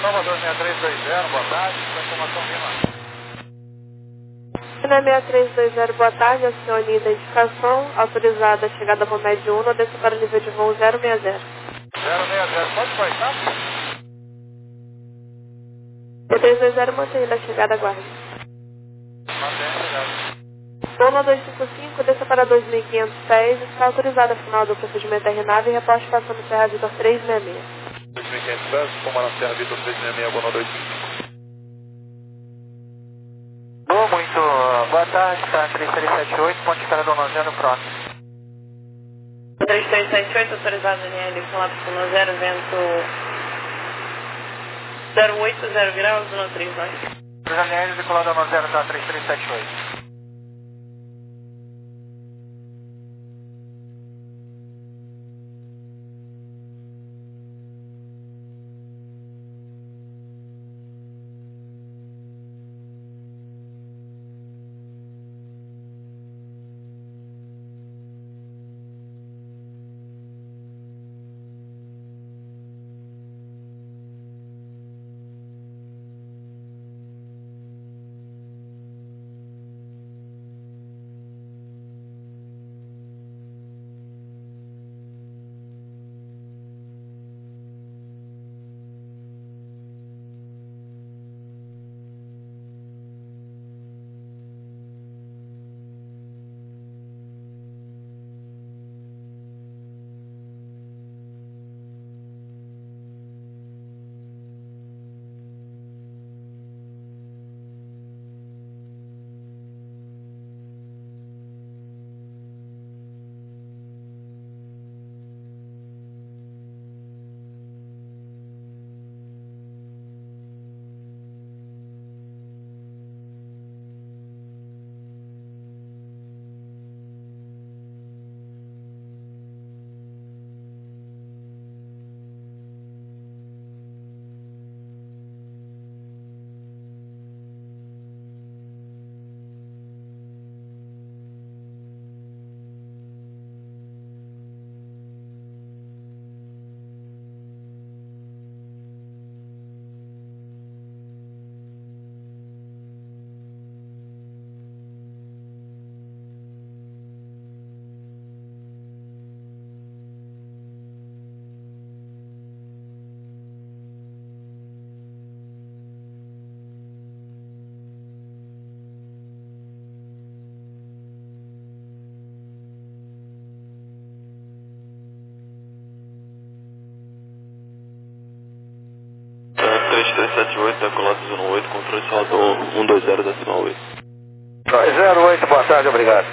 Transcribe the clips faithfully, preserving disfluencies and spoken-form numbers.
Salvador seis três dois zero, boa tarde, sua informação Lima. China seis três dois zero, boa tarde, acione identificação, autorizada a chegada com médio um, desça para o nível de voo zero seis zero. zero seis zero, pode baixar? seis três dois zero, mantenha a chegada, aguarde. Mantém a chegada. Lima dois cinco cinco, desça para dois mil quinhentos pés, está autorizada a final do procedimento R nave e reposte passando Serra Vitor três seis seis. dois mil e quinhentos pés, comando Serra Vitor três seis seis, Bono dois cinco cinco. Boa, muito boa tarde, tá três três sete oito, ponte de cara do Lonzano, próximo. três três sete oito, autorizado N L, com lápis no zero, vento zero oito zero graus, no três nove. Autorizado N L, decolado ao Lonzano, tá três três sete oito. três três sete oito, decolado zero oito, controle Salvador um dois zero, decimal oito. zero oito, boa tarde, obrigado.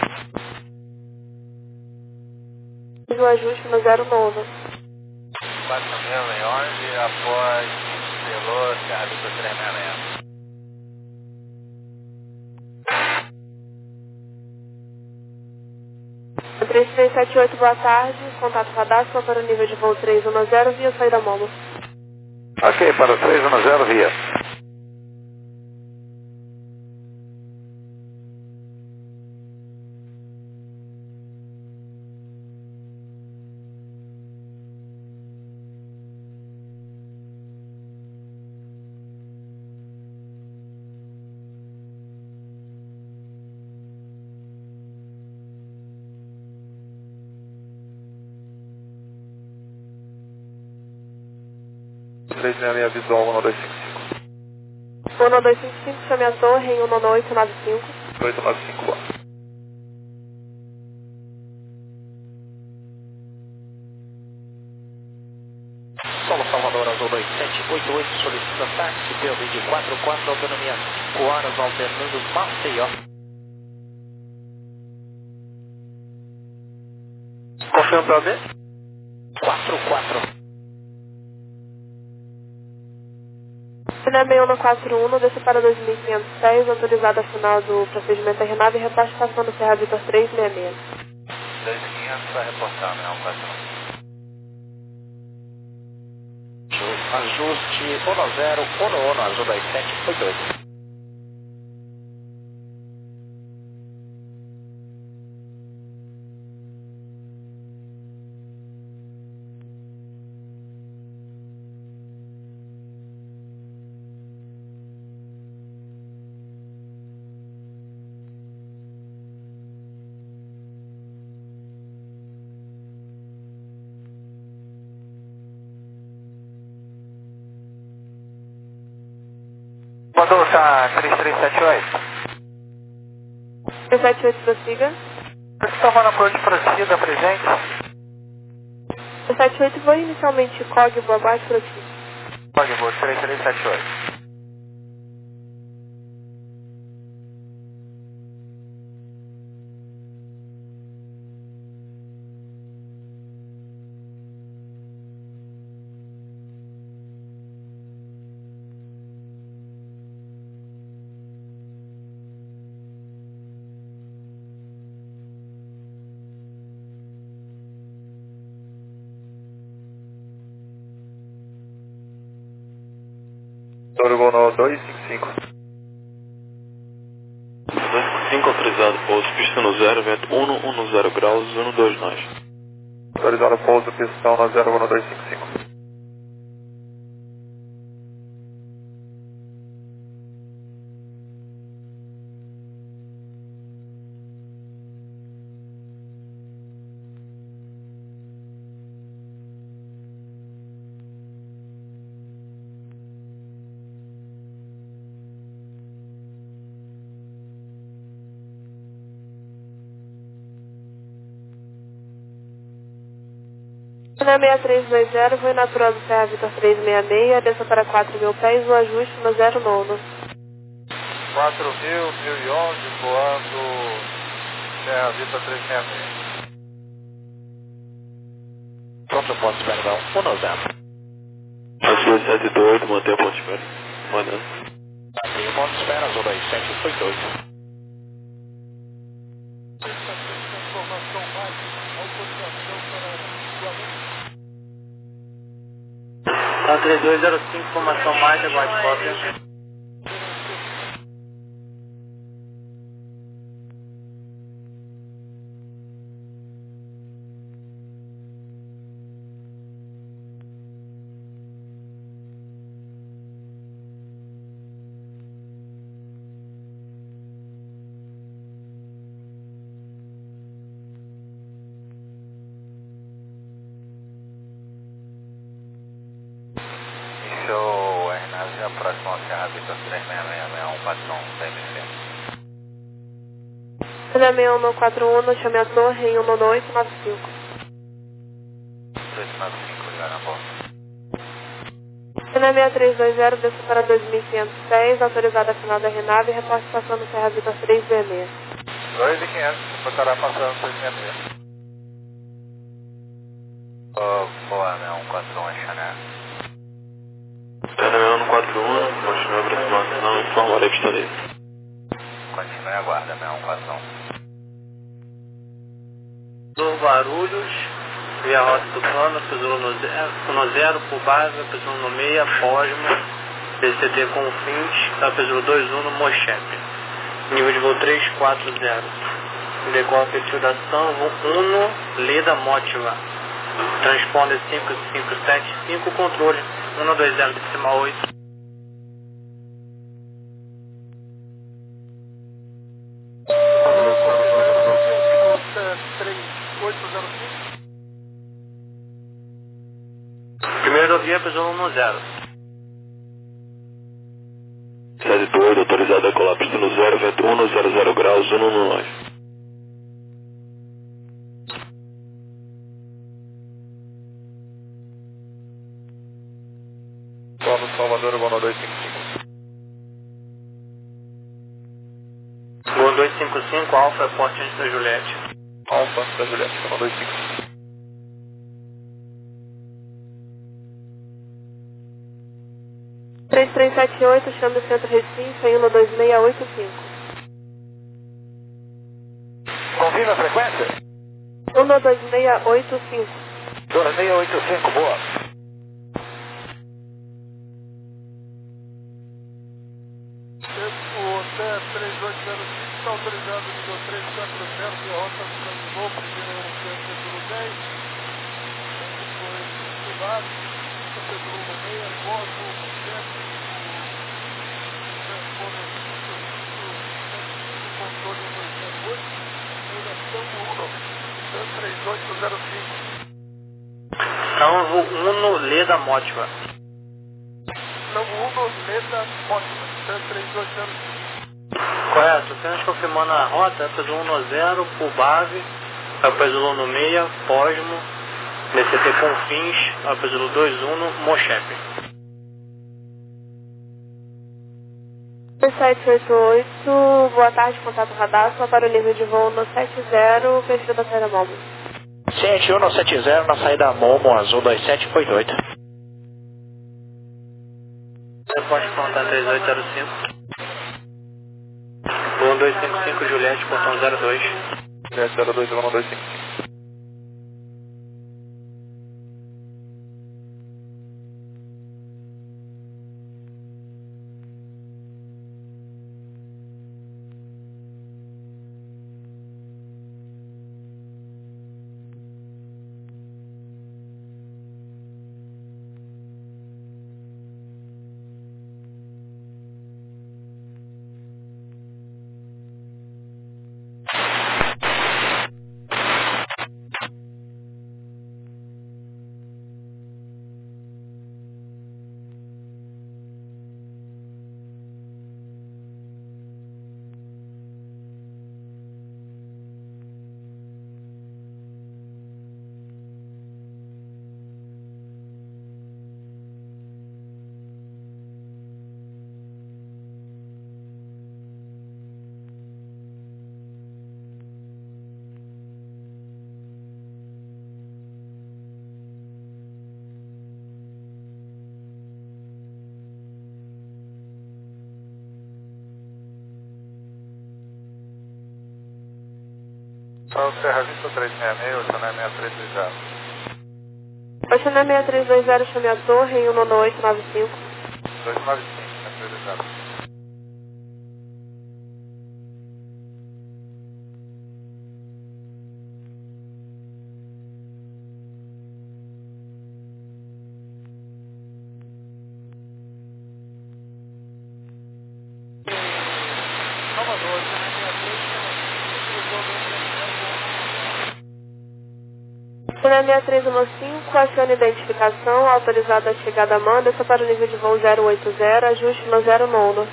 Fiz o ajuste no zero nove. Baixamento em onze, após Pelô, Serra Vitor três seis seis. três três sete oito, boa tarde, contato cadastro para o nível de voo três um zero, via saída Momo. Ok, para o três um zero, via. três seis seis, visual, Bono dois cinco cinco. Bono dois cinco cinco, chame a torre em um nove oito nove cinco. oito nove cinco, boa. Solo Salvador, Azul dois sete oito oito, solicita táxi, P O V de quatro quatro, autonomia cinco horas, alternando Maceió. Confirma para ver? quatro quatro. China seis um quatro um, desça para dois mil quinhentos pés, autorizada a final do procedimento R nave e reposte passando Serra Vitor três seis seis. dois mil e quinhentos para reportar, não, quatro um. Ajuste um zero, um um, Azul dois sete oito oito. Tulsa três três sete oito. três sete oito, prossiga. Estava na approach para si, da presente. três sete oito, vou inicialmente C O G, boa baixa, prossiga. Pode, vou três três sete oito. Toro dois cinco cinco. dois cinco cinco autorizado pouso, pista no zero, vento um um zero graus, um dois nós. Autorizado pouso, pistão no zero um dois cinco cinco. Na seis três dois zero, voo natural do Serra Vitor trezentos e sessenta e seis, desça para quatro mil pés, o ajuste no zero nove. quatro mil, mil e onze, voando Serra Vitor trezentos e sessenta e seis. Pronto, ponto espera, não. um zero. Aço dois sete oito, mantém a ponte espera. Mandando. Mantém o ponto espera, Azul dois sete oito oito. Informação mais, autorização para Tá três dois zero cinco, formação mais, aguarde cópia. Show, R nove, próximo ao Serra Vitor três seis seis seis um, padrão T M C. Na seis um quatro um, chame a torre em um oito nove cinco. três nove cinco, já na borda. Na seis três dois zero, desça para dois mil quinhentos e seis, autorizada a final da R nove, reporte passando Serra Vitor trezentos e sessenta e seis. dois mil e quinhentos, depois estará passando trezentos e sessenta e seis. Oh, boa, né? um quatro um, Chanel. Pera um quatro um, continua a aproximação, informarei a pista dele. Continue a guarda, né? um quatro um. Do Guarulhos, via rota do plano, pisou no zero, no zero por base, pisou no meia, Posma, D C T com fins, tá, pisou dois um no Mochepe. Nível de voo três quatro zero. Decola perfil da ação, voo um, Leda Motiva. Transponder cinco cinco sete cinco, controle um dois zero decimal oito. Primeiro via pisou um zero. sete dois, autorizado a colar pista no zero, vento um zero zero graus, um um nós. Plano Salvador, Bono dois cinco cinco. Gol dois cinco cinco, Alfa, Porte antes da Juliette. Alfa da Juliette, Bono dois cinco cinco. três três sete oito, chame o Centro Recife em um dois seis oito cinco. Confirma a frequência? um dois seis oito cinco. dois seis oito cinco, boa. três oito zero cinco, está autorizado nível três quatro zero, de rota de voo, primeiro aeroporto pelo dez, depois privado, pelo meia, Cosmo, sete, transponder cinco cinco, controle um dois zero oito, direção um, três oito zero cinco. Então, voo um Leda Motiva. Não, um Leda Motiva. sete três dois zero cinco. Correto, apenas confirmando a rota, peso um no zero, por base, peso no meia, Posmo, D C T Confins, peso dois um, Mochepe. sete oito oito, boa tarde, contato radar, só para o nível de voo no sete zero, perfil da saída Momo. sete um sete zero na saída Momo, azul dois sete oito oito. Você pode contar três oito zero cinco. um dois cinco cinco, Juliette, portão zero dois. Juliette zero dois, um dois cinco. Só Serra Vista três seis seis, Oceané seis três dois zero. Oceané seis três dois zero, chame a torre em um nove oito nove cinco. dois nove cinco, seis três dois zero. Oceané seis três um cinco, acione identificação, autorizada a chegada a Amanda, só para o nível de voo zero oito zero, ajuste no zero nono.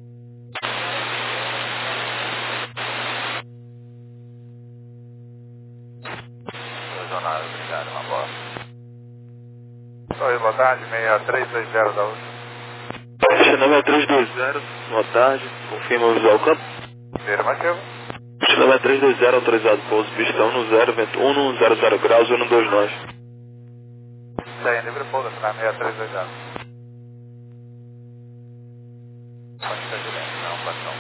Regional, obrigado, uma boa. Oi, boa tarde, seis três dois zero da U S A. China seis três dois zero, boa tarde, confirma o visual campo. Afirmativo. China seis três dois zero, autorizado pouso, pistão no zero, vento um, zero zero graus, um dois nove. Tem livre pouso, China seis três dois zero. Pode ser direto, não, bastão.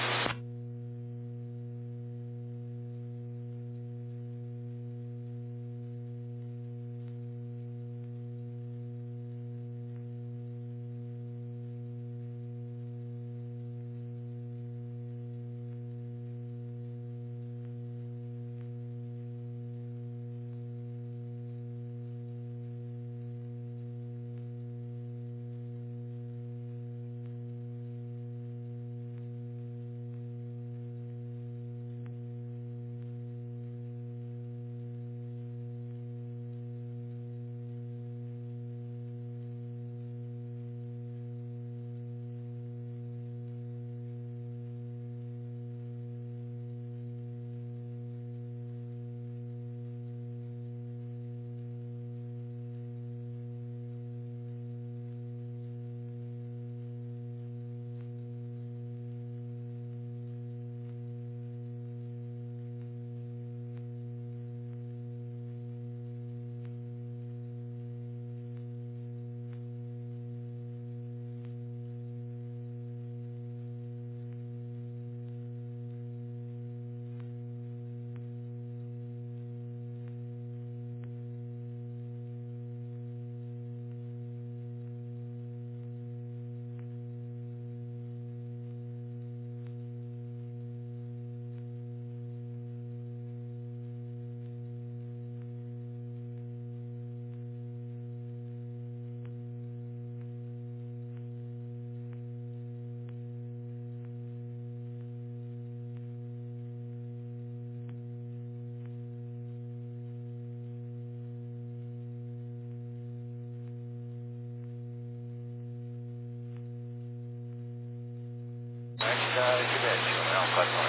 Juliette, é um quatro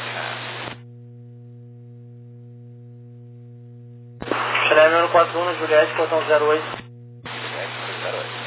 um. Chile um quatro um, Juliette, portão zero oito. Juliette, zero oito.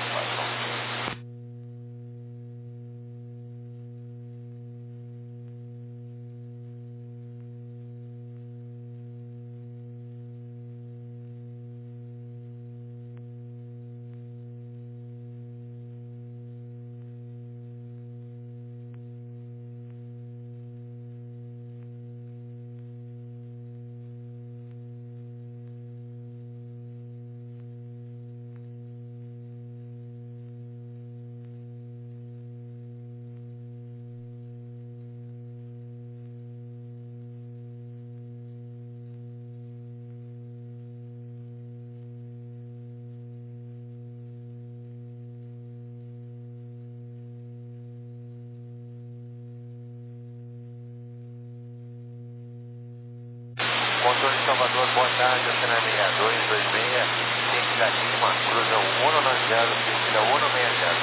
Controle de Salvador, boa tarde, Cena seis dois dois seis, Sentido Lima, cruza um um nove zero, Sentido um seis zero.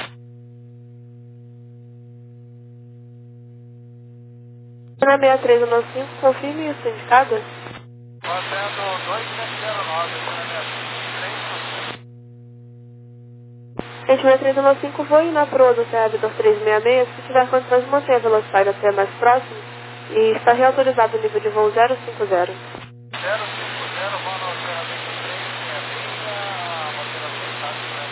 Cena seis três um cinco, confirme isso, indicado. Fazendo dois sete zero nove, Cena Gente, seis três um cinco, vou ir na proa do C A Vitor trezentos e sessenta e seis, se tiver condições, mantenha a velocidade até mais próximo e está reautorizado o nível de voo zero cinco zero. zero cinco zero, vão no Cena Vitor trezentos e sessenta e seis, a bandeira fechada, Cena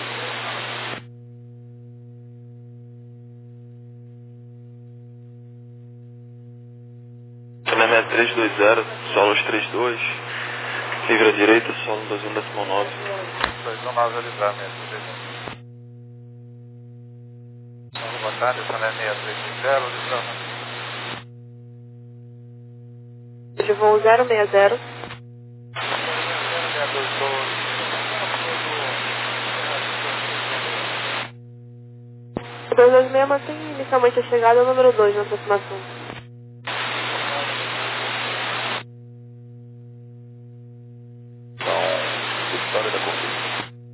seis três dois zero, solos trinta e dois, livre à direita, solo dois um nove. dois um nove avisar mesmo, beleza. Boa tarde, Cena seis três dois zero, livrando. De voo zero seis zero. O dois dois seis mantém inicialmente a chegada ao número dois na aproximação. Então, Vitória da Conquista.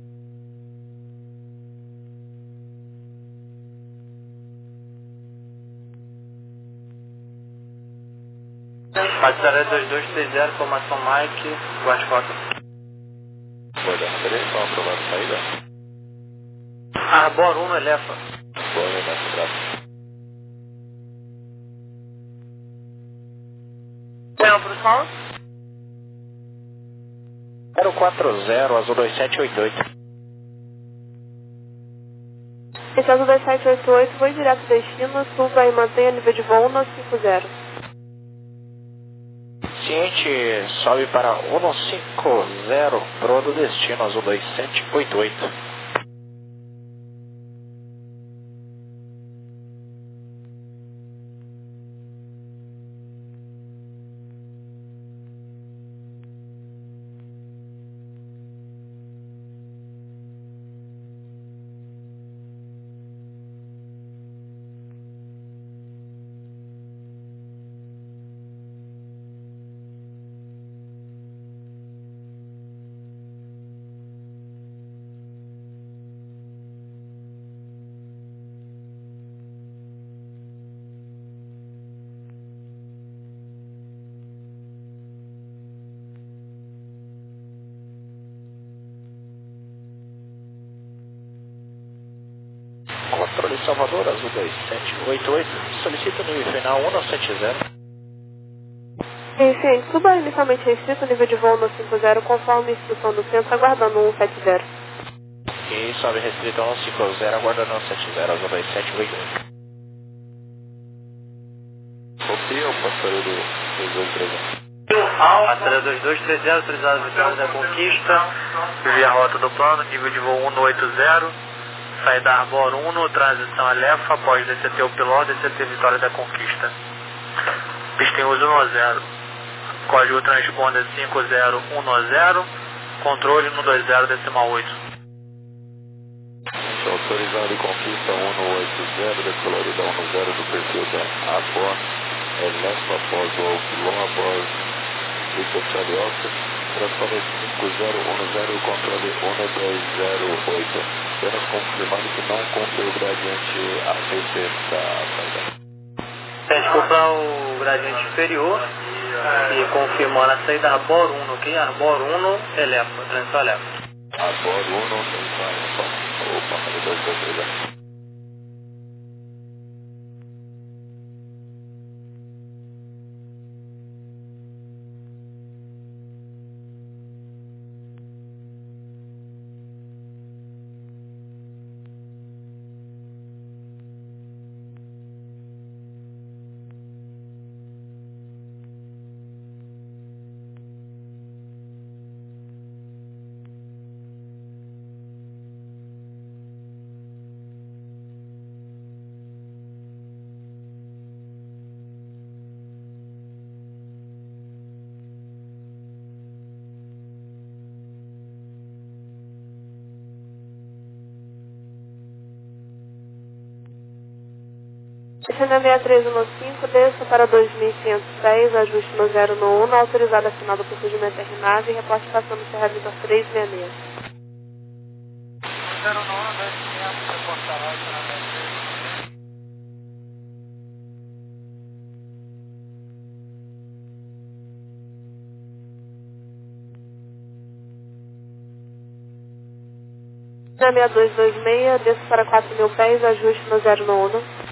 Passaré dois dois três zero, formação Mike, guarde rota. Guarda a direção, aprovado saída. Arbor um, Elefa. Boa, Elefa, braço. Não, pro sol? zero quatro zero, Azul dois sete oito oito. Esse Azul dois sete oito oito, vou direto destino, suba e mantenha nível de voo um cinco zero. Ciente, sobe para um cinco zero, pro do destino, Azul dois sete oito oito. Controle Salvador, Azul dois sete oito oito, solicito nível final um sete zero. Sim, sim, suba inicialmente restrito, nível de voo um cinco zero, conforme a instrução do centro, aguardando um sete zero. E sobe restrito um cinco zero, aguardando um sete zero, Azul dois sete oito oito. Copia o passageiro dois dois três zero. Passaré dois dois três zero, autorizado a Vitória da Conquista, via rota do plano, nível de voo um oito zero. Saída Arbor um, transição Alefa, após D C T o piloto, D C T Vitória da Conquista. Pista em uso um zero. Código transponder cinco zero um zero, controle um dois zero decimal oito. Autorizado Conquista um oito zero, decolorida um zero do perfil da Arbor, Alefa após o pilão após Victor Charlie Oscar, transponder cinco zero um zero, controle um dois zero oito. Apenas confirmando que não conferiu o gradiente A P C da saída. Pede para o gradiente inferior e confirmando a saída Arbor um, ok? Arbor um, eleva, transmissão eleva. Arbor um, transmissão eleva. Opa, dois dois três. Descendo a sessenta e três quinze, desça para dois mil e quinhentos e dez, ajuste no zero no um, autorizada a final do procedimento R nave e reporte passando Serra Vitor trezentos e sessenta e seis. zero no um, dois mil e quinhentos, reportar lá, Serra Vitor. Na sessenta e dois vinte e seis, desça para quatro mil pés, ajuste no zero no um.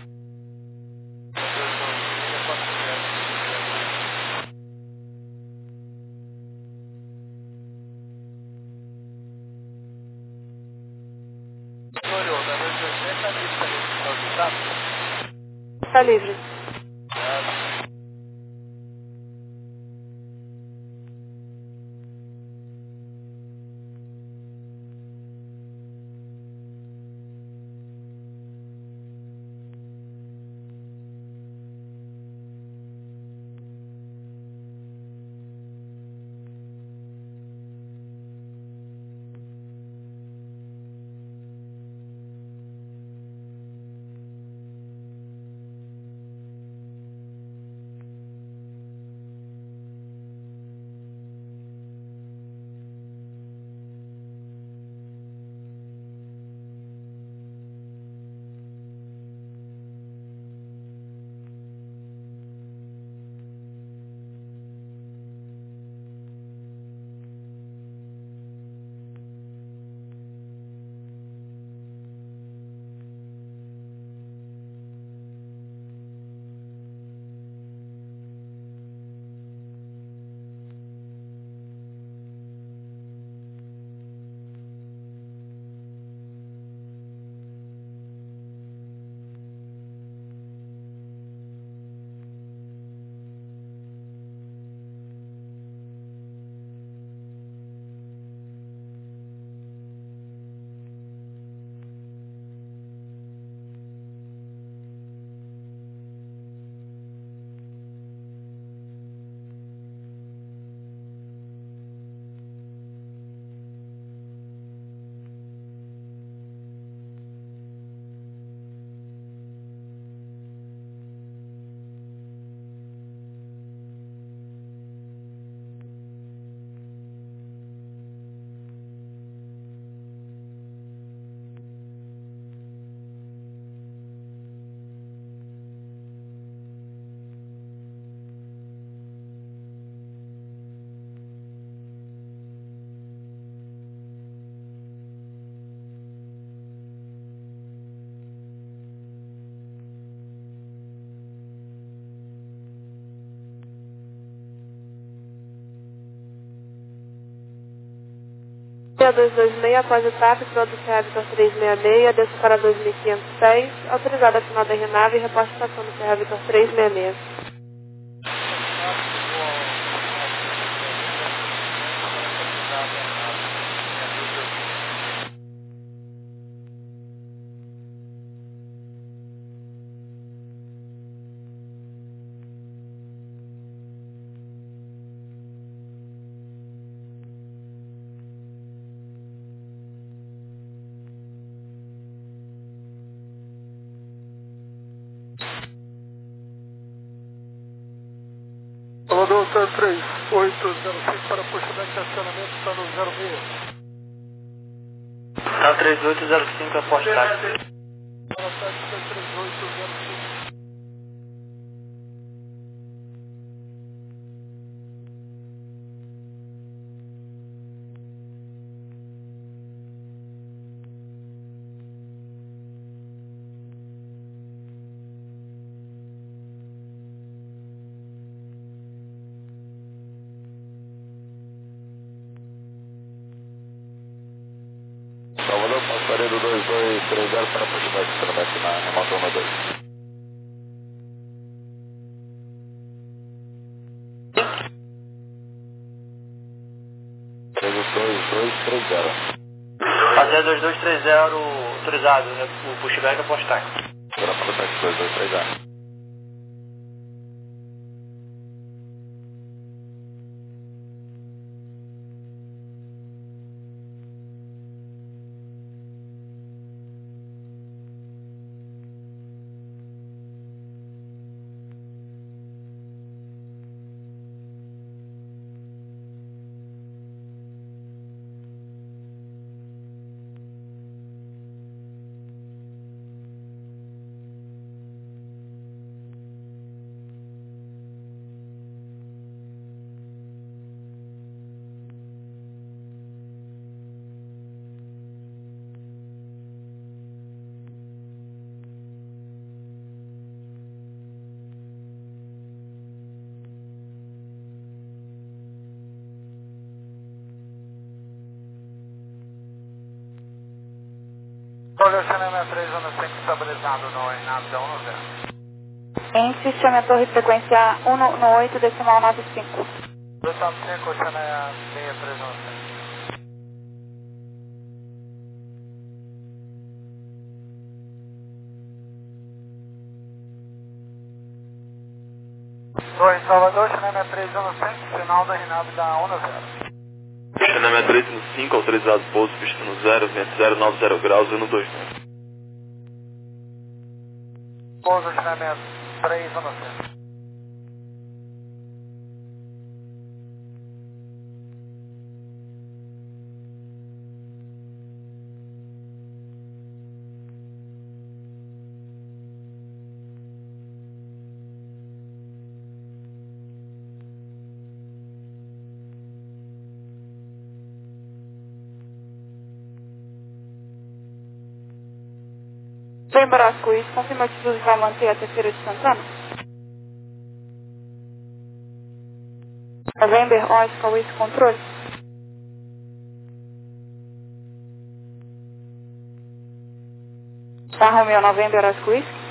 Está livre. dois dois seis, após o TAP, produto Serra Vitor trezentos e sessenta e seis, desça para dois mil quinhentos e dez, autorizada a final da R nave e reporte passando Serra Vitor trezentos e sessenta e seis. Salvador três oito zero cinco para puxamento de acionamento, está no zero seis. Tá três oito zero cinco, aposto táxi. três oito zero cinco. três zero para pushback, pushback na remota um dois. três dois dois três zero. Até dois dois três zero autorizado, né? O pushback é post-taxi. Agora para o taxi dois dois três zero. Olha, Cinema três, zona cinco, estabilizado no Enave da um zero. Ente, chame a torre frequência um no oito, decimal nove cinco. dois nove cinco, Cinema seis três zona cinco. Torre Salvador, Cinema três, zona cinco, final da Enave da um zero. Cinema três no cinco, autorizado pouso, pista no zero, vento zero nove zero graus, no dois. Pouso, Cinema três, zona cinco. November Oscar Whisky, confirma a altitude vai manter até Feira de Santana? November Oscar Whisky, controle. Tá, Romeo, November Oscar Whisky.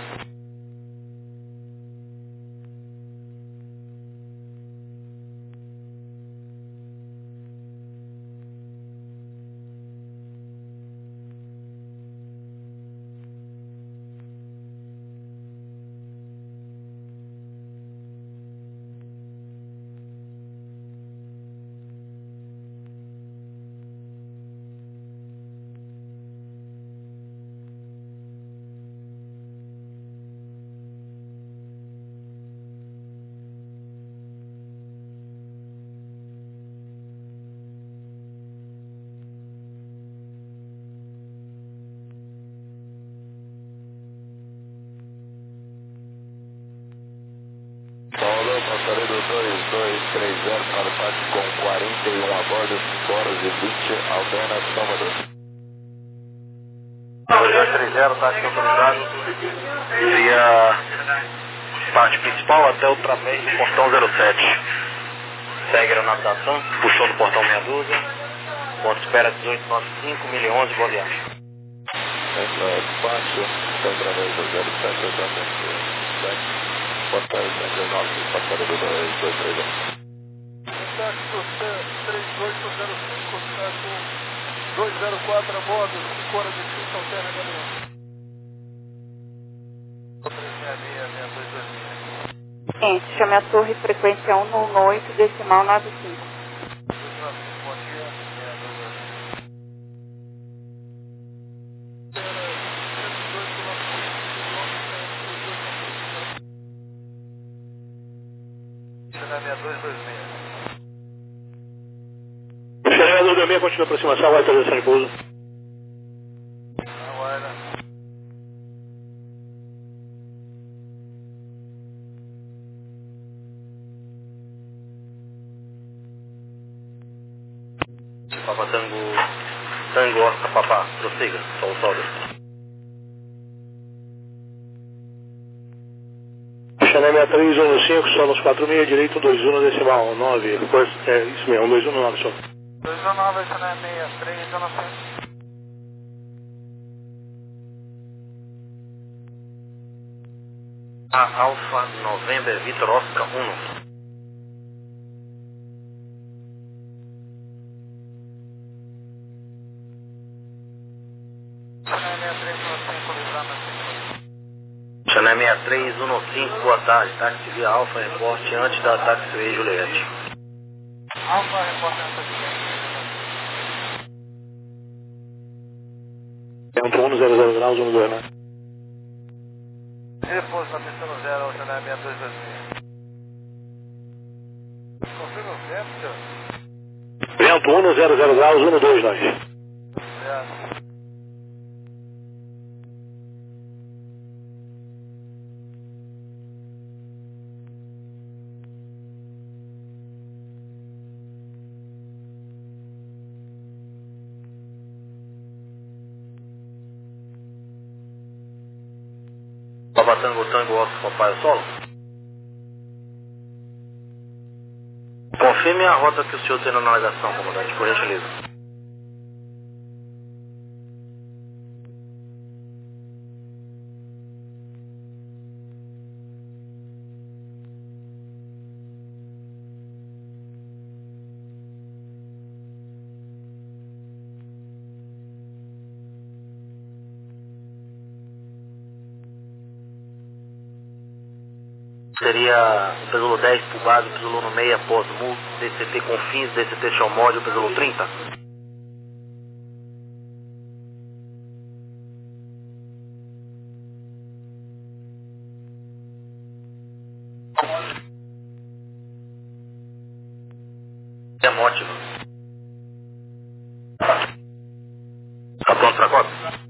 Salvador, passarei do dois dois três zero para o táxi com quarenta e um a bordo, cinco horas e vinte, Alberna, Salvador. dois dois três zero, táxi autorizado. Via parte principal até o través do portão zero sete. Segue a navegação, puxou do portão meia dúzia. Ponto espera dezoito noventa e cinco, mil onze, boa viagem. Despacho, tem através do zero sete, exatamente. Portal zero nove, passarei do dois dois três zero. Táxi três oito zero cinco, está com dois zero quatro a bordo, cinco horas e trinta, alterna Gabriel. três seis seis, seis dois dois seis. Ente, chame a torre frequência um no oito, decimal nove cinco. dois nove cinco, bom dia, seis dois dois seis. Cinema dois dois seis. Cinema dois dois seis, continua a aproximação, vai fazer de pouso. Aguarda. Papa Tango, Tango Oscar Papá, prossiga, sol solda. Cinema três um cinco, só nos quatro seis, direito um dois um, decimal nove. Depois, é isso mesmo, um dois um nove só. dois um nove, Cinema seis três, zona cinco. A Alfa November Vitor Oscar um. Chanel seis três um cinco, boa tarde. Táxi via Alfa, reporte antes da Taxiway Juliette. Alfa, reporte antes da Taxiway. Centro um zero zero graus, um dois, né? Repouso na pista no zero, Chanel seis dois dois seis. Confirma o vento, senhor? Vento um zero zero graus, um dois, nós. Zero. Papa Tango Tango Oscar Papai Solo. Confirme a rota que o senhor tem na navegação, comandante, por gentileza. Seria o Pesouro dez por base, o Pesouro no meio após o M U, D C T Confins, D C T Showmod, o Pesouro trinta. É mótivo. Tá pronto pra cópia?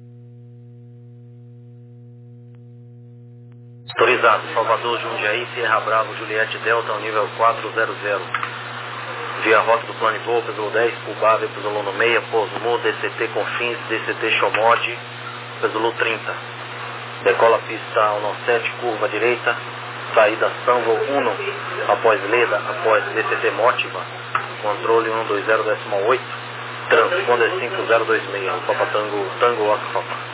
Autorizado, Salvador, Jundiaí, Sierra Bravo, Juliette Delta, ao nível quatrocentos. Via rota do plano de voo, Pesouro dez, Pulbave, Pesouro no meia, Posmo, D C T Confins, D C T Showmod, Pesouro trinta. Decola pista um sete, curva direita, saída Sanvo um, após Leda, após D C T Mótiva, controle um dois zero oito, transponder cinco zero dois seis, Papa Tango, Tango Oscar Papa.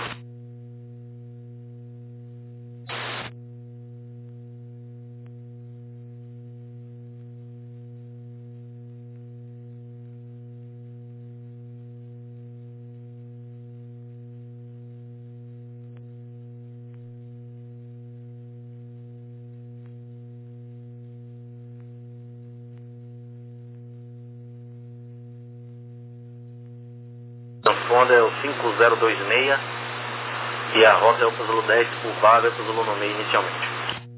Transponder é o cinco zero dois seis e a rota é o Pesouro dez por vaga, Pesouro no meio inicialmente.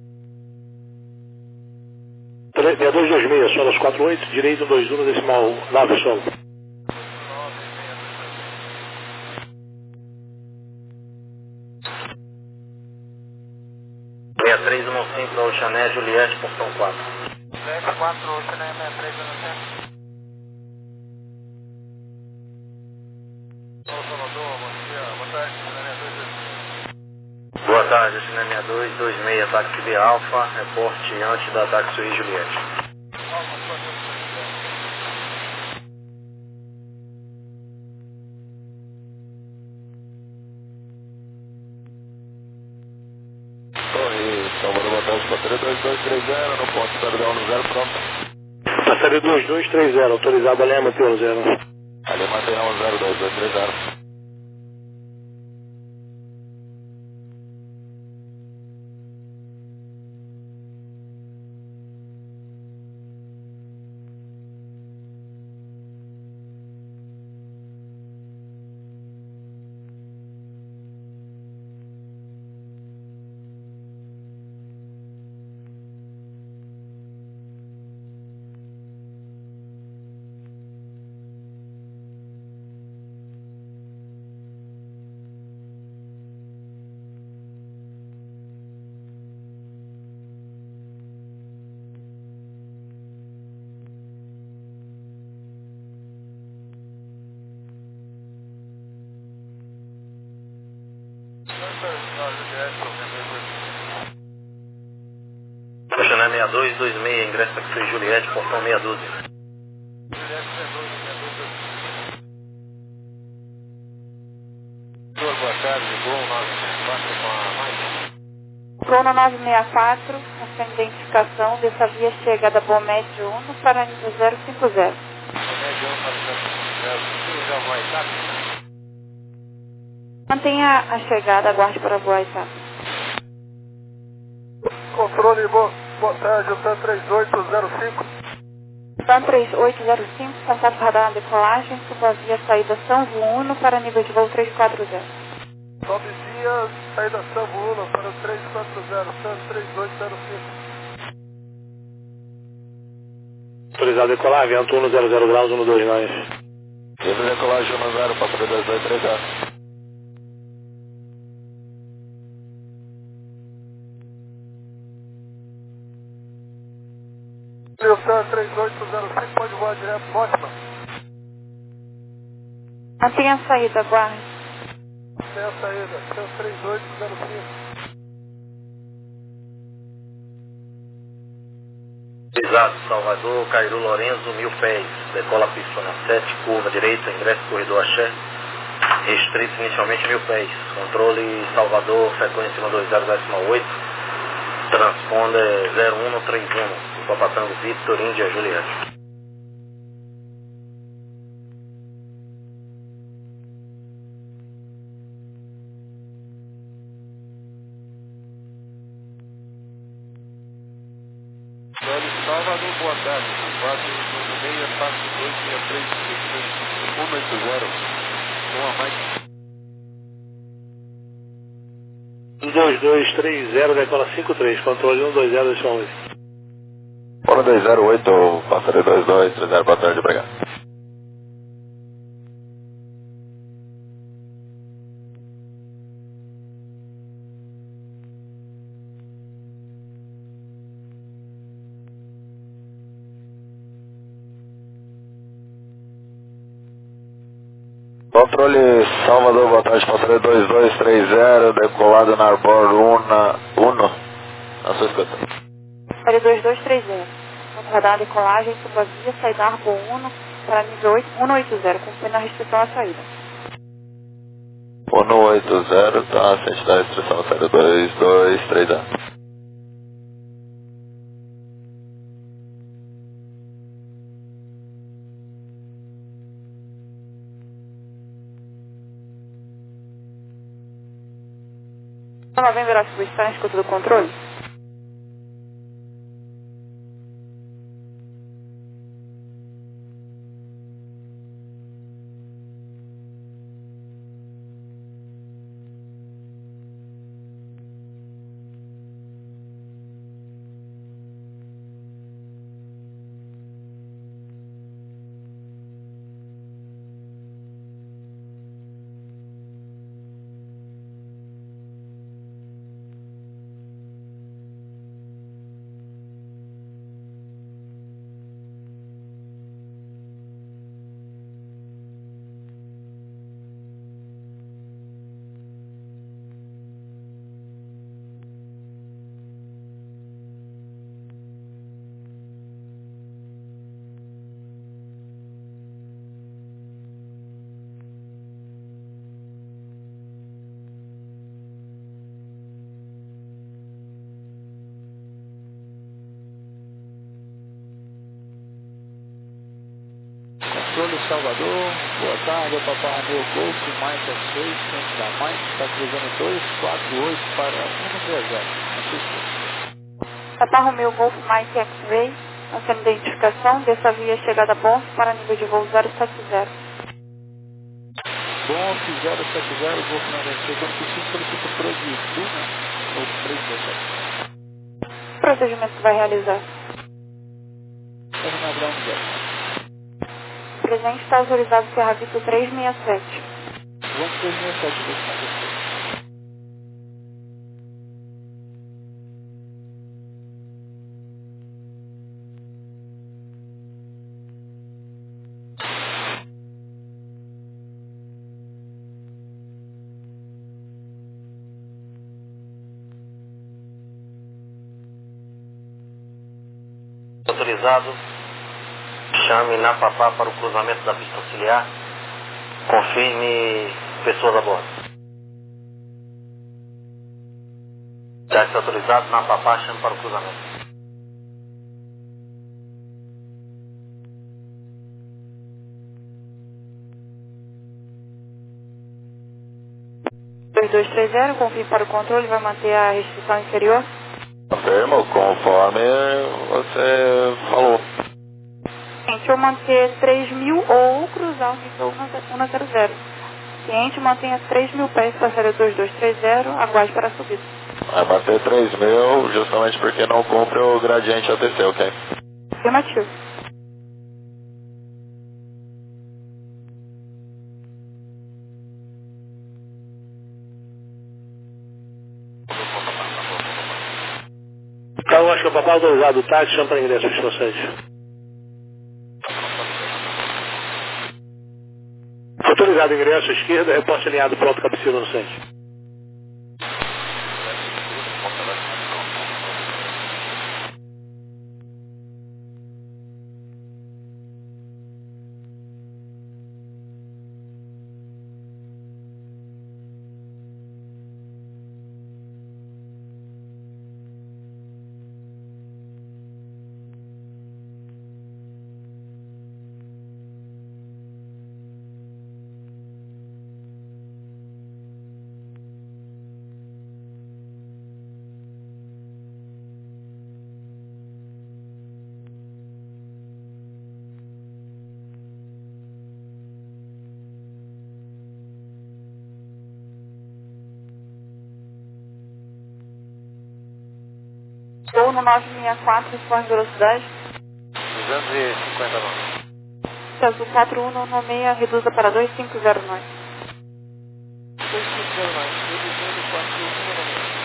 seis dois dois seis, solas quatro oito, direito dois um, decimal nove, solo. seis três um cinco para o Chanel Juliette, portão quatro. seis quatro, Chanel seis três um cinco. Salvador, bom dia, boa tarde, Chanel seis dois seis. Boa tarde, Chanel seis dois dois seis, táxi B Alfa, reporte antes da Taxiway Juliette. Alfa, quatro oito. Torre, Salvador, boa tarde, passaria dois dois três zero, no ponto zero um zero, pronto. Passaria dois dois três zero, autorizado, Alema, T um zero. Alema T um zero dois dois três zero. Chanel seis dois dois seis, ingresso Taxiway Juliette, portão meia dúzia. Juliette seis dois dois seis. Boa tarde, Gol nove quatro com a mais. Zona nove seis quatro, a sua identificação dessa via chegada Bomed um para nível zero cinco zero. Bomed um para zero cinco zero, você já vai estar? Mantenha a chegada, aguarde para voar etapa. Controle, boa, boa tarde, o T A N três oito zero cinco. T A N três oito zero cinco, contato radar na decolagem, suba via saída São Vuno para nível de voo três quatro zero. Sobe via, saída São Vuno para o três quatro zero, T A N três oito zero cinco. Autorizado decolar, vento um zero zero graus, um dois nove. Livre decolagem um zero, passou dois dois três zero. O T A N três oito zero cinco pode voar direto, Botman. Mantenha a saída, aguarde. Tem a saída, T A N três oito zero cinco. Exato, Salvador, Cairu Lourenço, mil pés. Decola pista na sete, curva direita, ingresso corredor Axé. Restrito inicialmente mil pés. Controle Salvador, frequência um dois zero oito. Transponder zero um três um. Papatango Victor, Índia, Juliette. Salvador, boa tarde. quatro seis quatro dois seis três um oito zero. Boa, Mike. um dois dois três zero, decola cinco três, controle um dois zero, deixa eu ver. um dois zero oito, passarei dois dois três zero, boa tarde, obrigado. Controle Salvador, boa tarde, passarei dois dois três zero, decolado na Arbor um, na sua escuta. Passarei dois dois três zero. Contato radar na decolagem, suba via saída Arbor um para nível um oito zero, cumprindo a restrição à saída. um oito zero, tá, sente da restrição, saída dois dois três zero. Novembro, acho que está na escuta do controle. Controle Salvador, boa tarde, é o Papai Romeu Golf, Mike X seis, centro da Mike, está cruzando dois quatro oito para um dois zero. Papai Romeu Golf Mike X-Ray, a sua identificação dessa via chegada bom para nível de voo zero sete zero. Golf zero sete zero, Golf noventa e seis, quando possível solicita Prodigy, né? Ou três dois sete. Procedimento que vai realizar. Terminal Ground zero. Presente está autorizado Serra Vitor três seis sete. Vamos três seis sete, pessoal. Autorizado, chame na Papá para o cruzamento da pista auxiliar, confirme pessoas a bordo. T Táxi autorizado na Papá, chame para o cruzamento. dois dois três zero, confirme para o controle, vai manter a restrição inferior? Confirmo, conforme você falou. Cliente, eu manter três mil ou cruzar o nível cento e zero. Cliente, mantenha três mil pés, passaria dois dois três zero, aguarde para a subida. Vai bater três mil justamente porque não cumpre o gradiente A T C, ok? Afirmativo. Então, acho que o papai autorizado o táxi, chama para ingresso, inocente. Autorizado ingresso à esquerda, reporte alinhado, pronto, cabeceira inocente. Vou no nove seis quatro, responde velocidade. duzentos e cinquenta nove. Azul quatro um nove seis, reduza para dois cinco zero nove. dois cinco zero nove, reduzindo quatro um nove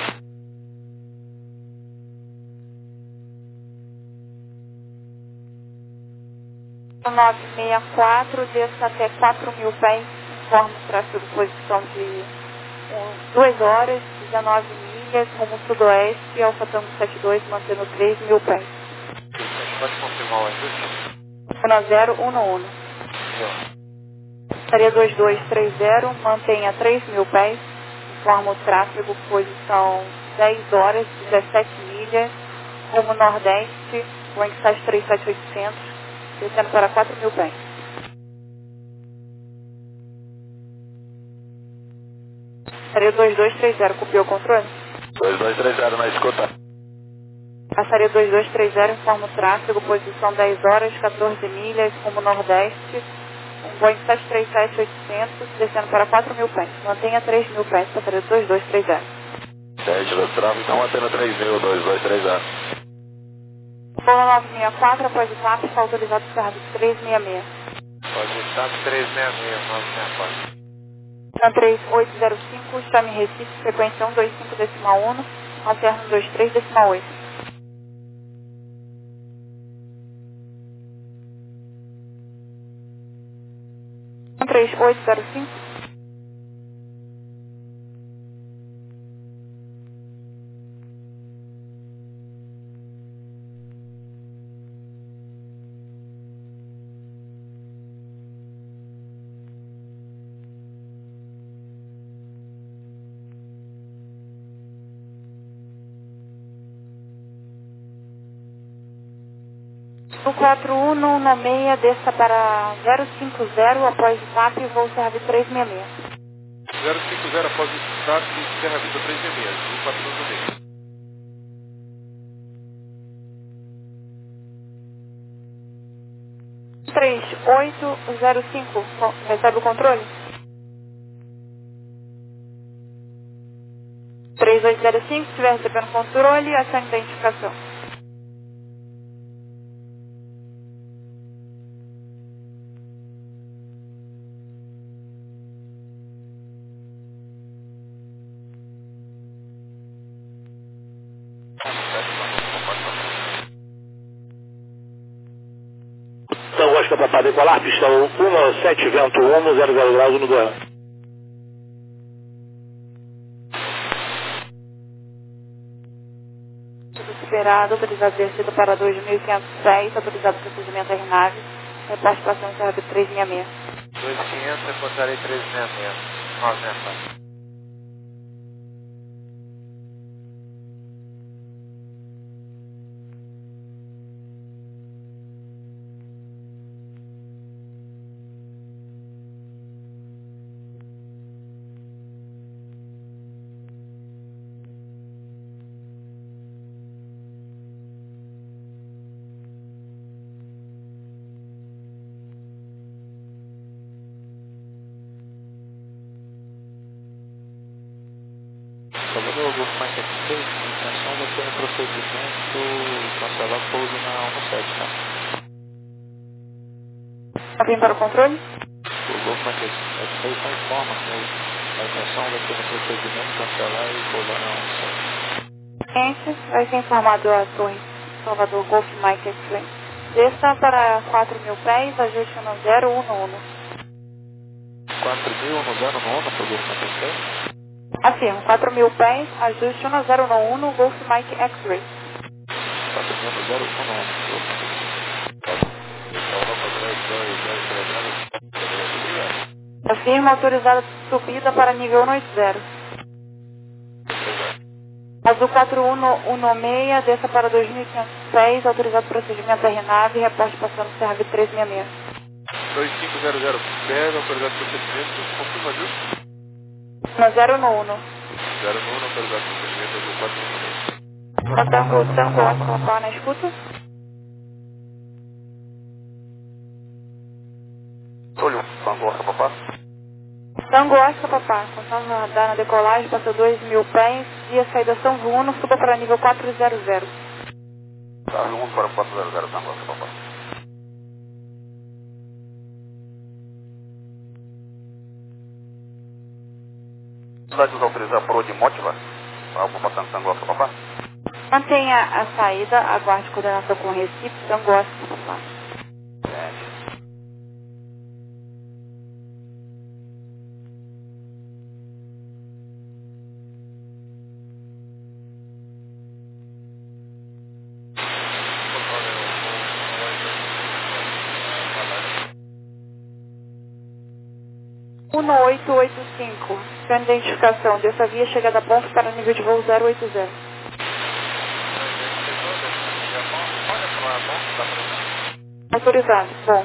seis. nove seis quatro, desça até quatro mil pés, informe o tráfego de posição de duas horas, dezenove milhas, rumo sudoeste, Alfa Tango setenta e dois, mantendo três mil pés. Pode confirmar o ajuste? um zero um um. Estaria dois dois três zero, mantenha três mil pés, informa o tráfego, posição dez horas, dezessete milhas, rumo nordeste, Boeing sete três sete oitocentos, descendo para quatro mil pés. Estaria dois dois três zero, copiou o controle? dois dois três zero na escuta. Passaria dois dois três zero, informa o tráfego, posição dez horas, quatorze milhas, rumo nordeste, um Boeing sete três sete oitocentos, descendo para quatro mil pés. Mantenha três mil pés, passaria dois dois três zero. Sete do tráfego, estão mantendo três mil, dois dois três zero. Voo nove seis quatro, após o TAP, está autorizado o serviço três seis seis. Pode estar três seis seis, nove seis quatro. São três oito zero cinco, chame Recife, frequência um dois cinco decimal um, alterno dois três decimal oito. três oito zero cinco. O quatro um nove seis, desça para zero cinco zero, após o TAP, voo serve três seis seis. zero cinco zero após o TAP e Serra Vida três seis seis, um quatro um nove seis. três oito zero cinco, recebe o controle? três oito zero cinco, se estiver recebendo o controle, acione a identificação. Então, Oscar para decolar, pista um sete, vento um, zero zero graus no Goiás. Tudo superado, autorizado descida para dois mil quinhentos e dez, autorizado procedimento R nave, reporte passando serve três seis seis. dois mil e quinhentos, reportarei três seis seis, nove seis quatro. Salvador, Golf Mike X-seis, intenção vai ter um procedimento cancelar pouso na um sete, tá? Tá vindo para o controle? O Golf Mike X-seis só informa que a intenção vai ter um procedimento cancelar e pousar na um sete. Cliente, vai ser informado a torre Salvador Golf Mike X-seis. Desça para quatro mil pés, ajuste no zero um no um. quatro mil no zero no um para o Golf Mike X-seis? Afirmo, quatro mil pés, ajuste no zero no um no Golf Mike X-ray. quatro mil no zero um no um. Afirmo, autorizada subida para nível um oito zero. Azul quatro um um seis, desça para dois mil e quinhentos pés, autorizado procedimento R nave, reporte passando C R V três seis seis. dois cinco zero zero, pega, autorizado procedimento, confirma ajuste. No zero no um. zero no um, autorizado procedimento, azul quatro um seis. Tango, tango, Oscar Papa na escuta. Olho, Tango Oscar Papa. Tango, Oscar Papa, constando no radar na decolagem, passou dois mil pés, via saída São Vuno, suba para nível quatro zero zero. Tá, um para quatro zero zero, Tango Oscar Papa. Vai nos autorizar por de Mótiva? Algo passando Tango Oscar Papa? Mantenha a saída, aguarde coordenação com o Recife, Tango Oscar Papa. um oito oito cinco. Sem identificação. Dessa via chegada a ponto para nível de voo zero oito zero. Autorizado. Bom.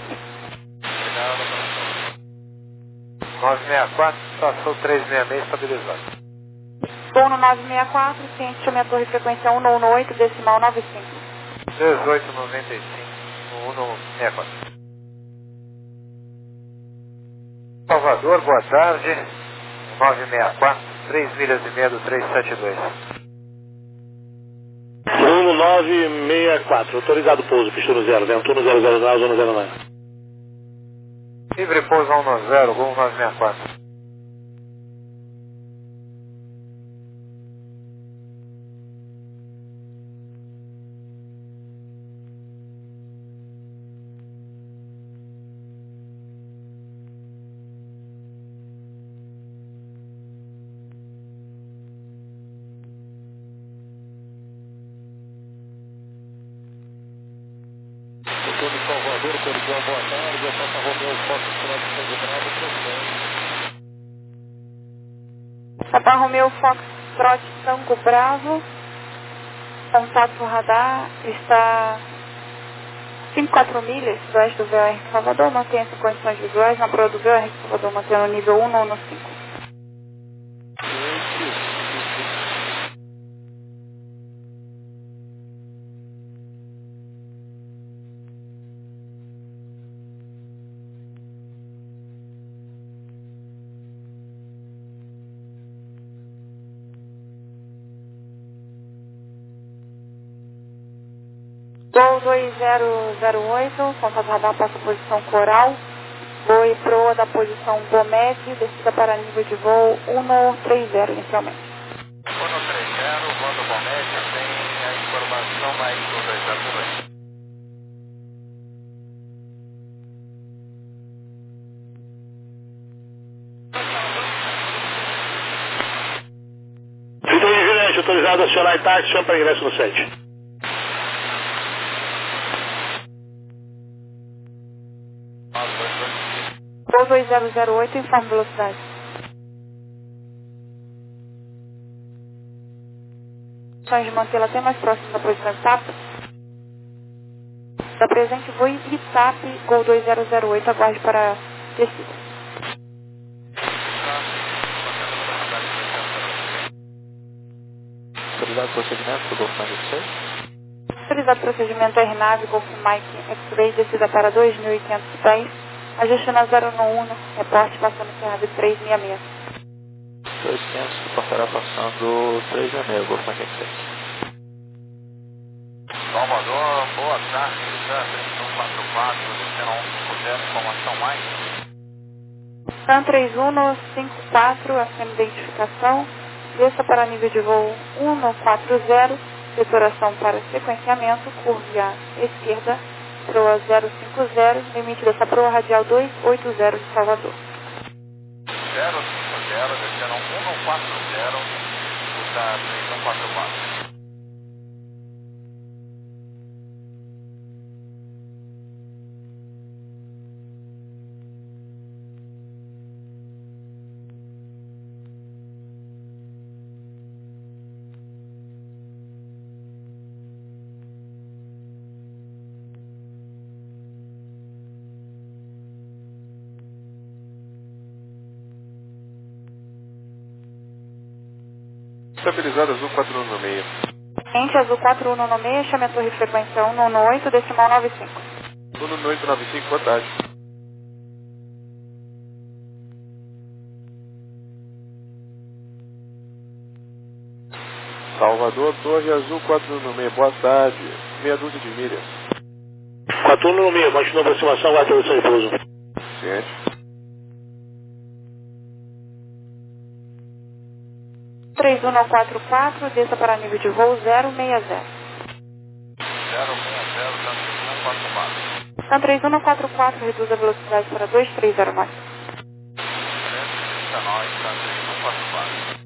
nove seis quatro, estação três seis seis, estabilizado. Bom no nove seis quatro, ciente chame a torre frequência um um oito, decimal nove cinco. dezoito noventa e cinco, um um seis quatro. Salvador, boa tarde. nove seis quatro, três milhas e meia do três sete dois. Bruno nove seis quatro, autorizado pouso, pichou zero, vento no zero zero nove, zona zero nove. Livre pouso um um zero, Gol nove seis quatro. Salvador, Corujão, boa tarde. Eu faço a Romeu Fox Trot Tango Bravo, Papa Romeu Fox Trot Tango Bravo. Contato radar está cinco quatro milhas sudoeste do V O R Salvador. Mantenha-se em condições visuais na proa do V O R Salvador, mantendo o nível um no cinco. Gol dois zero zero oito, contato radar passa posição coral. Voo e proa da posição Bomed, descida para nível de voo um três zero inicialmente. um três zero, voando Bomed, tem a informação mais um dois zero dois. Então, gerente, autorizado a acionar táxi, chama para ingresso no sete. Gol dois zero zero oito, informe velocidade. Sonhos de mantê-la até mais próximo da posição de T A P. Da presente voo e T A P, Gol dois zero zero oito, aguarde para descida. autorizado procedimento do Golf Mike X-seis. Autorizado procedimento R nave, Golf Mike X-ray, descida para dois mil e quinhentos pés. Ajuste na zero um, reporte passando C R V três seis seis. dois quinhentos, reportará passando três sessenta e seis, Golf Mike X seis. Salvador, boa tarde, três um quatro quatro, zero um cinco zero, informação mais. Sam três um cinco quatro, acena identificação, desça para nível de voo um quatro zero, deturação para sequenciamento, curva esquerda, proa zero cinco zero, limite dessa proa radial duzentos e oitenta de Salvador. zero cinco zero, descendo um quatro zero, escuta três um quatro quatro. Estabilizado azul quatro um no meio. Ente azul quatro um no meio, chame a torre frequência um um oito, decimal nove cinco. um um oito nove cinco, boa tarde. Salvador, torre azul quatro um no meio, boa tarde. Meia dúzia de milhas. quatro um no meio, continua a aproximação, guarda a seu pouso. Ciente. três um quatro quatro, desça para nível de voo zero seis zero. zero seis zero, três um quatro quatro. Sam três um quatro quatro, reduz a velocidade para dois três zero nove. trezentos e nove, três um quatro quatro.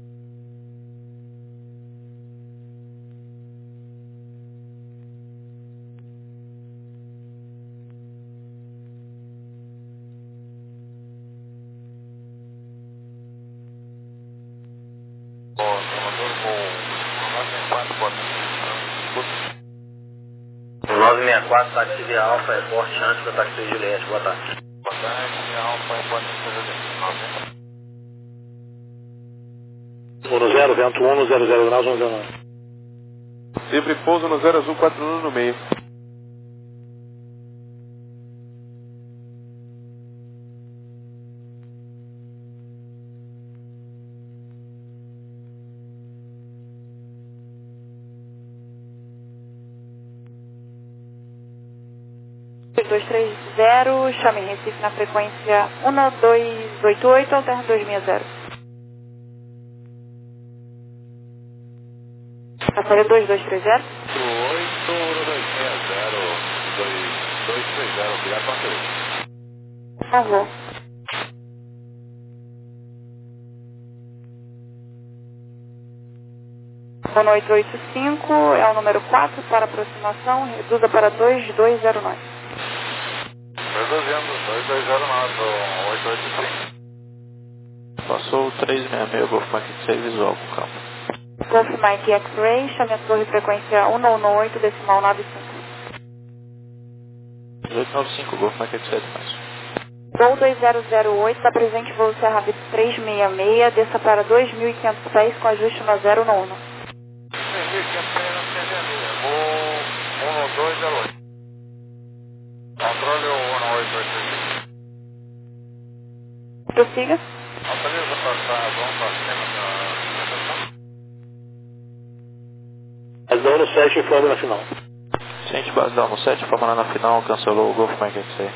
nove seis quatro, táxi via Alfa, airport antes da táxi Juliette, boa tarde. Boa tarde, Alfa, airport um zero, vento um, zero zero graus, um zero nove. Sempre pouso no zero azul quatro um no meio. dois três zero, chame Recife na frequência um dois oito oito, alterna dois seis zero. Passaria dois dois três zero. oito dois seis zero, dois três zero, obrigado pela saúde. Por favor. um oito oito cinco é o número quatro para aproximação, reduza para dois dois zero nove. Reduzindo, dois dois zero nove, oito oito cinco. Passou três sessenta e seis, Golf Mike X seis visual com campo. Golf Mike X-Ray, chame a torre frequência um um oito, decimal nove cinco. dezoito nove cinco, Golf Mike X seis mais. Voo dois zero zero oito, da presente voo Serra Vista três seis seis, desça para dois mil e quinhentos pés com ajuste no zero um um. três mil e quinhentos pés na Centenaria, voo um dois zero oito. Controle um oito oito cinco. Prossiga. Autoriza passar, vamos para cima da estação. Mas não no sete, informe na final. Ciente base da no sete, informando na final, cancelou o Golf Mike X seis.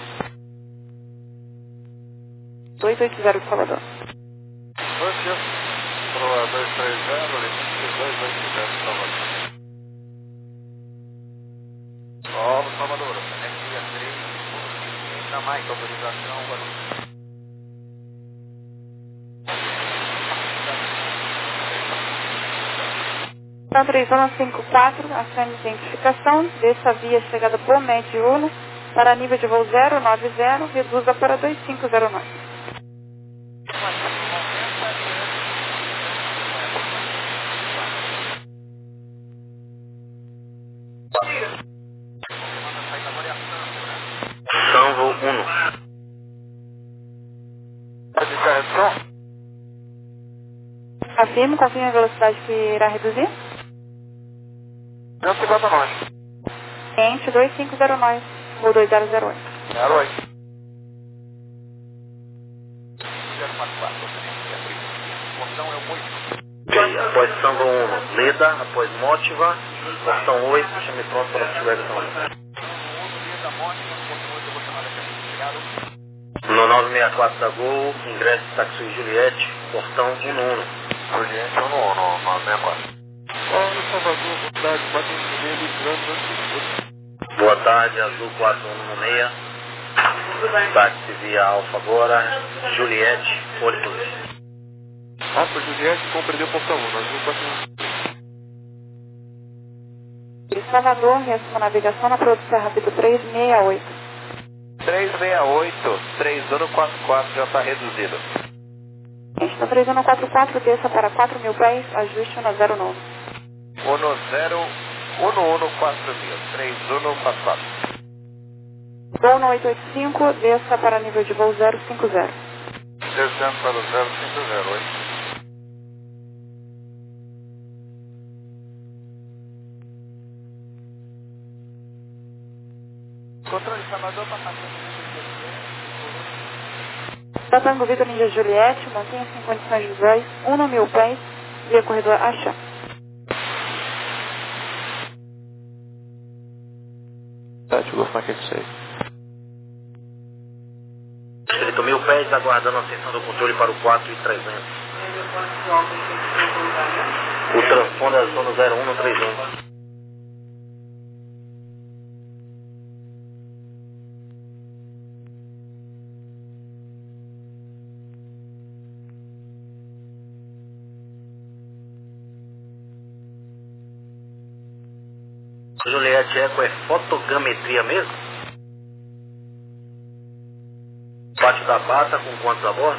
dois oito zero de Salvador. dois zero, proa dois três zero, limite dois oito zero de Salvador. Solo Salvador, energia três, ainda mais autorização, Guarulhos. Sam três um cinco quatro, acene identificação, desça via chegada por Med Uno, para nível de voo zero nove zero, reduza para dois cinco zero nove. Sanvo um. Pode carregar? Afirmo, confirme a velocidade que irá reduzir. duzentos e cinquenta nós. Ente dois cinco zero nove, voo dois zero zero oito. zero oito. zero quatro quatro, posição é o oito. Ok, após Samba um, Leda, após Motiva, portão oito, chame pronto para a conversão. Leda, Motiva, portão oito, eu vou chamar daqui a pouco. Obrigado. No nove seis quatro da Gol, ingresso Taxi Juliette, portão um no um. Juliette um no um, nove seis quatro. Olha, Salvador, boa tarde, batendo nele, entrando. Boa tarde, Azul quatro um seis. Táxi via Alfa agora, Juliette, Pole Position. Alfa Juliette, compreendeu o portão um, Azul quatro um. Salvador, reação navegação na produção rápido três seis oito. três seis oito, três um quatro quatro já está reduzido. Esta três um quatro quatro, desça para quatro mil pés, ajuste no zero nove. um zero, um um quatro mil, três um quatro quatro. Gol no oito oito cinco, desça para nível de voo zero cinco zero. Descendo para o zero cinco zero, oito. Controle Salvador, passagem. Tango Vitor Ninja Juliette, mantenha-se em condições visuais, um no mil pés, via corredor Axé. Sete, Golf Maquete seis. Escrito mil pés, aguardando a ascensão do controle para o quatro e trezentos. O transponder é zona zero um no trinta e um. Juliette Eco é fotogrametria mesmo? Pátio da Bata com quantos a bordo?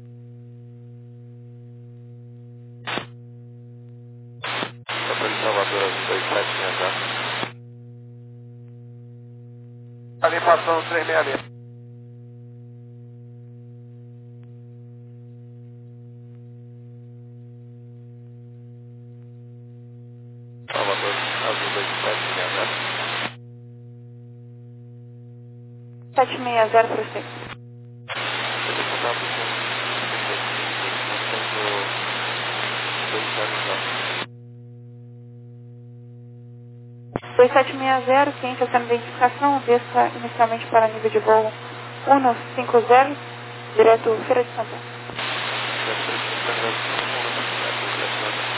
Controle Salvador, Azul dois sete seis zero. Ali passando três seis seis. Salvador, Azul dois sete seis zero. sete seis zero para você. Eu vou contar para você. dois sete seis zero, ciência sem identificação, desça inicialmente para nível de voo um cinco zero, direto Feira de Santana. Feira de Santana.